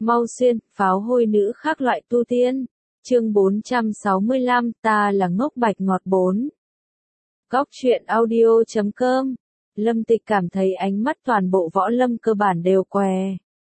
Mau xuyên, pháo hôi nữ khác loại tu tiên. Chương 465, ta là ngốc bạch ngọt 4. Góc truyện audio.com. Lâm Tịch cảm thấy ánh mắt toàn bộ võ lâm cơ bản đều què.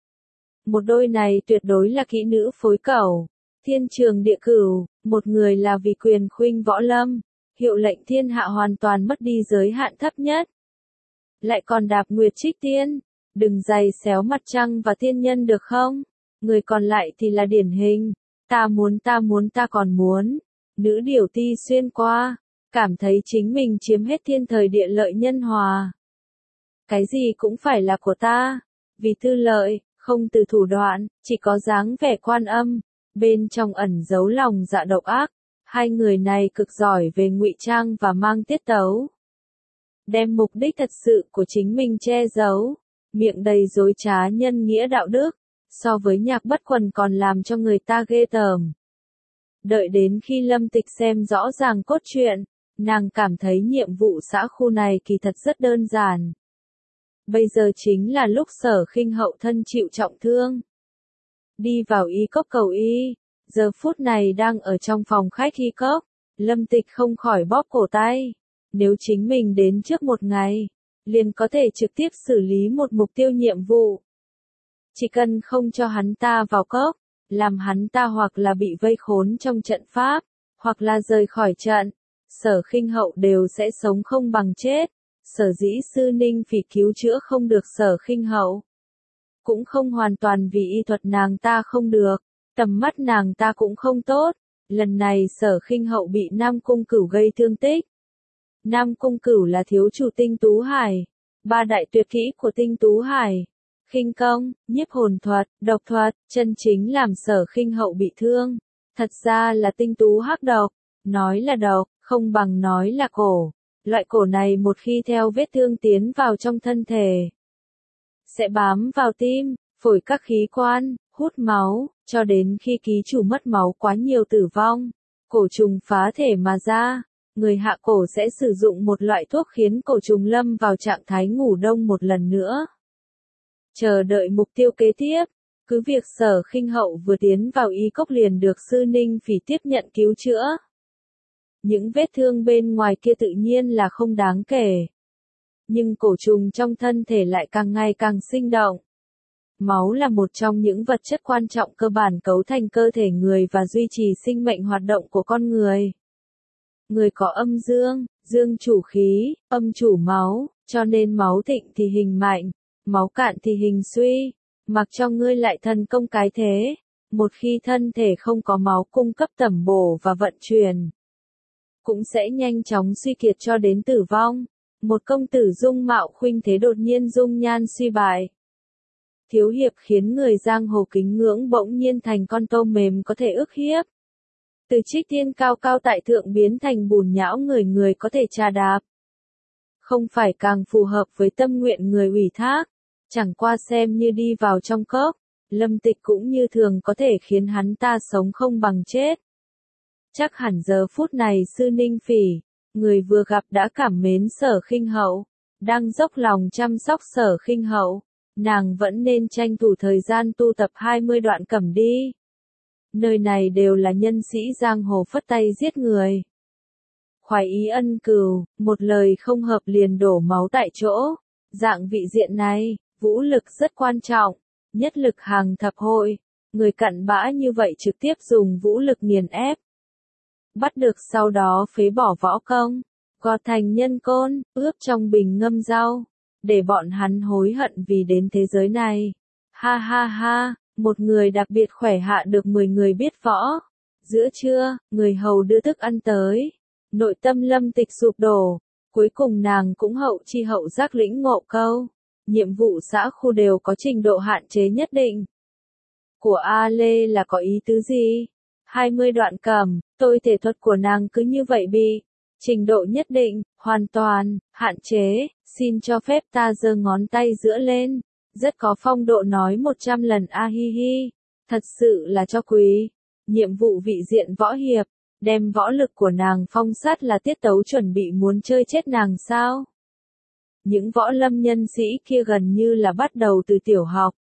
Một đôi này tuyệt đối là kỹ nữ phối cẩu. Thiên trường địa cửu, một người là vì quyền khuynh võ lâm, hiệu lệnh thiên hạ hoàn toàn mất đi giới hạn thấp nhất. Lại còn đạp nguyệt trích tiên, đừng giày xéo mặt trăng và tiên nhân được không? Người còn lại thì là điển hình, ta muốn ta còn muốn. Nữ điểu ti xuyên qua, cảm thấy chính mình chiếm hết thiên thời địa lợi nhân hòa. Cái gì cũng phải là của ta, vì tư lợi, không từ thủ đoạn, chỉ có dáng vẻ quan âm, bên trong ẩn giấu lòng dạ độc ác. Hai người này cực giỏi về ngụy trang và mang tiết tấu. Đem mục đích thật sự của chính mình che giấu, miệng đầy dối trá nhân nghĩa đạo đức, so với Nhạc Bất Quần còn làm cho người ta ghê tởm. Đợi đến khi Lâm Tịch xem rõ ràng cốt truyện, nàng cảm thấy nhiệm vụ xã khu này kỳ thật rất đơn giản. Bây giờ chính là lúc Sở Khinh Hậu thân chịu trọng thương. Đi vào y cốc cầu y, giờ phút này đang ở trong phòng khách y cốc, Lâm Tịch không khỏi bóp cổ tay. Nếu chính mình đến trước một ngày, liền có thể trực tiếp xử lý một mục tiêu nhiệm vụ. Chỉ cần không cho hắn ta vào cốc, làm hắn ta hoặc là bị vây khốn trong trận pháp, hoặc là rời khỏi trận, Sở Khinh Hậu đều sẽ sống không bằng chết. Sở dĩ Sư Ninh Phỉ cứu chữa không được Sở Khinh Hậu, cũng không hoàn toàn vì y thuật nàng ta không được, tầm mắt nàng ta cũng không tốt. Lần này Sở Khinh Hậu bị Nam Cung Cửu gây thương tích. Nam Cung Cửu là thiếu chủ Tinh Tú Hải, ba đại tuyệt kỹ của Tinh Tú Hải, khinh công, nhiếp hồn thuật, độc thuật, chân chính làm Sở Khinh Hậu bị thương. Thật ra là tinh tú hắc độc, nói là độc, không bằng nói là cổ. Loại cổ này một khi theo vết thương tiến vào trong thân thể, sẽ bám vào tim, phổi các khí quan, hút máu, cho đến khi ký chủ mất máu quá nhiều tử vong, cổ trùng phá thể mà ra. Người hạ cổ sẽ sử dụng một loại thuốc khiến cổ trùng lâm vào trạng thái ngủ đông một lần nữa. Chờ đợi mục tiêu kế tiếp, cứ việc Sở Khinh Hậu vừa tiến vào y cốc liền được Sư Ninh Phỉ tiếp nhận cứu chữa. Những vết thương bên ngoài kia tự nhiên là không đáng kể. Nhưng cổ trùng trong thân thể lại càng ngày càng sinh động. Máu là một trong những vật chất quan trọng cơ bản cấu thành cơ thể người và duy trì sinh mệnh hoạt động của con người. Người có âm dương, dương chủ khí, âm chủ máu, cho nên máu thịnh thì hình mạnh, máu cạn thì hình suy. Mặc cho ngươi lại thần công cái thế, một khi thân thể không có máu cung cấp tẩm bổ và vận chuyển, cũng sẽ nhanh chóng suy kiệt cho đến tử vong. Một công tử dung mạo khuynh thế đột nhiên dung nhan suy bại. Thiếu hiệp khiến người giang hồ kính ngưỡng bỗng nhiên thành con tôm mềm có thể ức hiếp. Từ trích tiên cao cao tại thượng biến thành bùn nhão người người có thể trà đạp. Không phải càng phù hợp với tâm nguyện người ủy thác, chẳng qua xem như đi vào trong cốc, Lâm Tịch cũng như thường có thể khiến hắn ta sống không bằng chết. Chắc hẳn giờ phút này Sư Ninh Phỉ, người vừa gặp đã cảm mến Sở Khinh Hậu, đang dốc lòng chăm sóc Sở Khinh Hậu, nàng vẫn nên tranh thủ thời gian tu tập 20 đoạn cẩm đi. Nơi này đều là nhân sĩ giang hồ phất tay giết người. Khoái ý ân cừu, một lời không hợp liền đổ máu tại chỗ. Dạng vị diện này, vũ lực rất quan trọng, nhất lực hàng thập hội. Người cặn bã như vậy trực tiếp dùng vũ lực nghiền ép. Bắt được sau đó phế bỏ võ công, gọt thành nhân côn, ướp trong bình ngâm rau, để bọn hắn hối hận vì đến thế giới này. Ha ha ha, một người đặc biệt khỏe hạ được 10 người biết võ. Giữa trưa, người hầu đưa thức ăn tới. Nội tâm Lâm Tịch sụp đổ, cuối cùng nàng cũng hậu chi hậu giác lĩnh ngộ câu. Nhiệm vụ xã khu đều có trình độ hạn chế nhất định. Của A Lê là có ý tứ gì? 20 đoạn cẩm, tôi thể thuật của nàng cứ như vậy bị trình độ nhất định, hoàn toàn, hạn chế, xin cho phép ta giơ ngón tay giữa lên, rất có phong độ nói 100 lần a hi hi, thật sự là cho quý. Nhiệm vụ vị diện võ hiệp, đem võ lực của nàng phong sát là tiết tấu chuẩn bị muốn chơi chết nàng sao? Những võ lâm nhân sĩ kia gần như là bắt đầu từ tiểu học.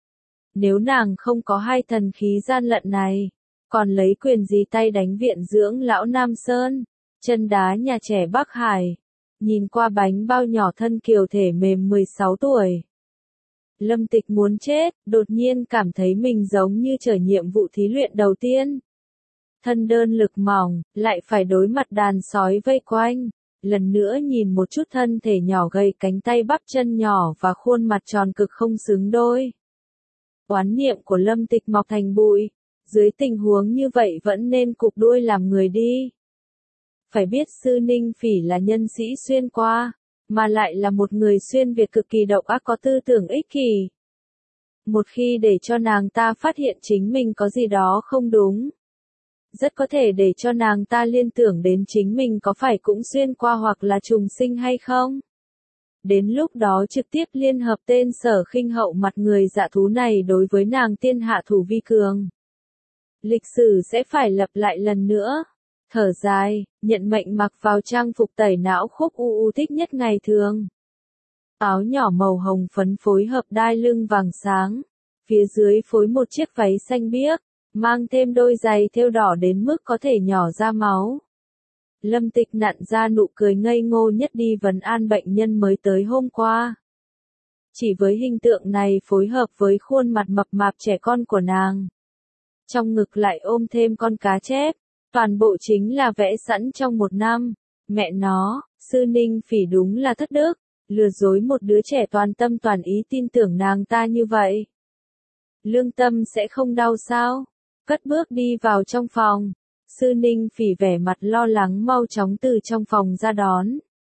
Nếu nàng không có hai thần khí gian lận này, còn lấy quyền gì tay đánh viện dưỡng lão Nam Sơn, chân đá nhà trẻ Bắc Hải, nhìn qua bánh bao nhỏ thân kiều thể mềm 16 tuổi. Lâm Tịch muốn chết, đột nhiên cảm thấy mình giống như trở nhiệm vụ thí luyện đầu tiên. Thân đơn lực mỏng, lại phải đối mặt đàn sói vây quanh. Lần nữa nhìn một chút thân thể nhỏ gầy, cánh tay bắp chân nhỏ và khuôn mặt tròn cực không xứng đôi. Oán niệm của Lâm Tịch mọc thành bụi, dưới tình huống như vậy vẫn nên cụp đuôi làm người đi. Phải biết Sư Ninh Phỉ là nhân sĩ xuyên qua, mà lại là một người xuyên Việt cực kỳ độc ác có tư tưởng ích kỷ. Một khi để cho nàng ta phát hiện chính mình có gì đó không đúng, rất có thể để cho nàng ta liên tưởng đến chính mình có phải cũng xuyên qua hoặc là trùng sinh hay không. Đến lúc đó trực tiếp liên hợp tên Sở Khinh Hậu mặt người dạ thú này đối với nàng tiên hạ thủ vi cường. Lịch sử sẽ phải lặp lại lần nữa. Thở dài, nhận mệnh mặc vào trang phục tẩy não Khúc U thích nhất ngày thường. Áo nhỏ màu hồng phấn phối hợp đai lưng vàng sáng, phía dưới phối một chiếc váy xanh biếc, mang thêm đôi giày thêu đỏ đến mức có thể nhỏ ra máu. Lâm Tịch nặn ra nụ cười ngây ngô nhất đi vấn an bệnh nhân mới tới hôm qua. Chỉ với hình tượng này phối hợp với khuôn mặt mập mạp trẻ con của nàng. Trong ngực lại ôm thêm con cá chép, toàn bộ chính là vẽ sẵn trong một năm. Mẹ nó, Sư Ninh Phỉ đúng là thất đức, lừa dối một đứa trẻ toàn tâm toàn ý tin tưởng nàng ta như vậy. Lương tâm sẽ không đau sao? Cất bước đi vào trong phòng. Sư Ninh Phỉ vẻ mặt lo lắng mau chóng từ trong phòng ra đón.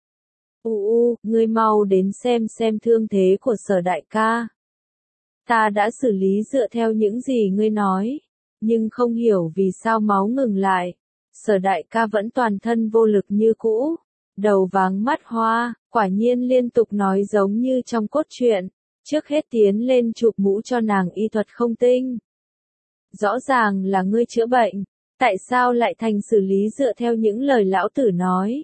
Ngươi mau đến xem thương thế của Sở đại ca. Ta đã xử lý dựa theo những gì ngươi nói, nhưng không hiểu vì sao máu ngừng lại. Sở đại ca vẫn toàn thân vô lực như cũ, đầu váng mắt hoa, quả nhiên liên tục nói giống như trong cốt truyện, trước hết tiến lên chụp mũ cho nàng y thuật không tinh. Rõ ràng là ngươi chữa bệnh, tại sao lại thành xử lý dựa theo những lời lão tử nói?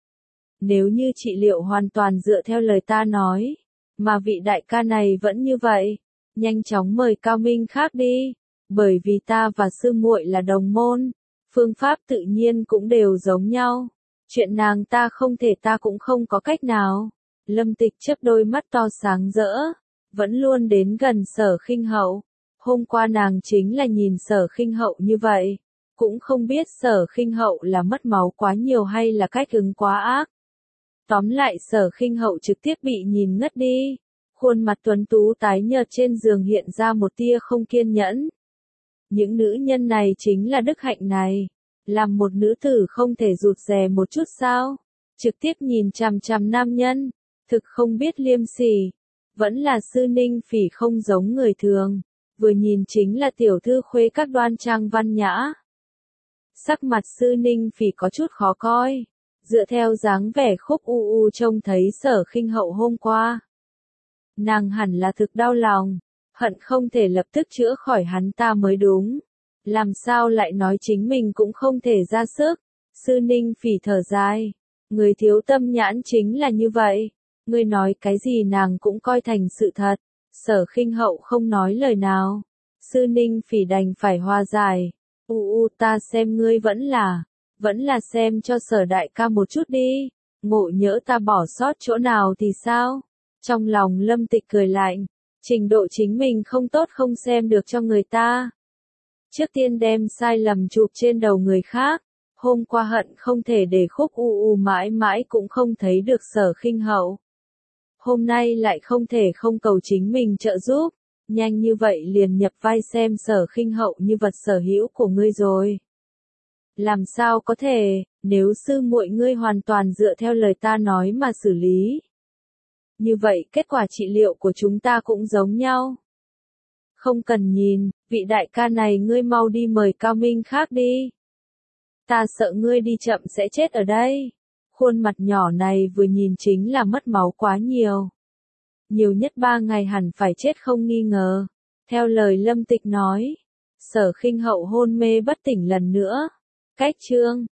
Nếu như trị liệu hoàn toàn dựa theo lời ta nói, mà vị đại ca này vẫn như vậy, nhanh chóng mời cao minh khác đi, bởi vì ta và sư muội là đồng môn, phương pháp tự nhiên cũng đều giống nhau, chuyện nàng ta không thể ta cũng không có cách nào. Lâm Tịch chớp đôi mắt to sáng rỡ, vẫn luôn đến gần Sở Khinh Hậu, hôm qua nàng chính là nhìn Sở Khinh Hậu như vậy, cũng không biết Sở Khinh Hậu là mất máu quá nhiều hay là cách ứng quá ác. Tóm lại Sở Khinh Hậu trực tiếp bị nhìn ngất đi, khuôn mặt tuấn tú tái nhợt trên giường hiện ra một tia không kiên nhẫn. Những nữ nhân này chính là đức hạnh này, làm một nữ tử không thể rụt rè một chút sao, trực tiếp nhìn chằm chằm nam nhân, thực không biết liêm sỉ, vẫn là Sư Ninh Phỉ không giống người thường, vừa nhìn chính là tiểu thư khuê các đoan trang văn nhã. Sắc mặt Sư Ninh Phỉ có chút khó coi, dựa theo dáng vẻ Khúc trông thấy Sở Khinh Hậu hôm qua. Nàng hẳn là thực đau lòng, hận không thể lập tức chữa khỏi hắn ta mới đúng. Làm sao lại nói chính mình cũng không thể ra sức. Sư Ninh Phỉ thở dài, người thiếu tâm nhãn chính là như vậy, ngươi nói cái gì nàng cũng coi thành sự thật. Sở Khinh Hậu không nói lời nào, Sư Ninh Phỉ đành phải hòa giải. Ta xem ngươi vẫn là xem cho Sở đại ca một chút đi, ngộ nhỡ ta bỏ sót chỗ nào thì sao? Trong lòng Lâm Tịch cười lạnh, trình độ chính mình không tốt không xem được cho người ta. Trước tiên đem sai lầm chụp trên đầu người khác, hôm qua hận không thể để Khúc mãi mãi cũng không thấy được Sở Khinh Hậu. Hôm nay lại không thể không cầu chính mình trợ giúp, nhanh như vậy liền nhập vai xem Sở Khinh Hậu như vật sở hữu của ngươi rồi. Làm sao có thể, nếu sư muội ngươi hoàn toàn dựa theo lời ta nói mà xử lý. Như vậy kết quả trị liệu của chúng ta cũng giống nhau. Không cần nhìn, vị đại ca này ngươi mau đi mời cao minh khác đi. Ta sợ ngươi đi chậm sẽ chết ở đây. Khuôn mặt nhỏ này vừa nhìn chính là mất máu quá nhiều. Nhiều nhất 3 ngày hẳn phải chết không nghi ngờ. Theo lời Lâm Tịch nói, Sở Khinh Hậu hôn mê bất tỉnh lần nữa. Cách chương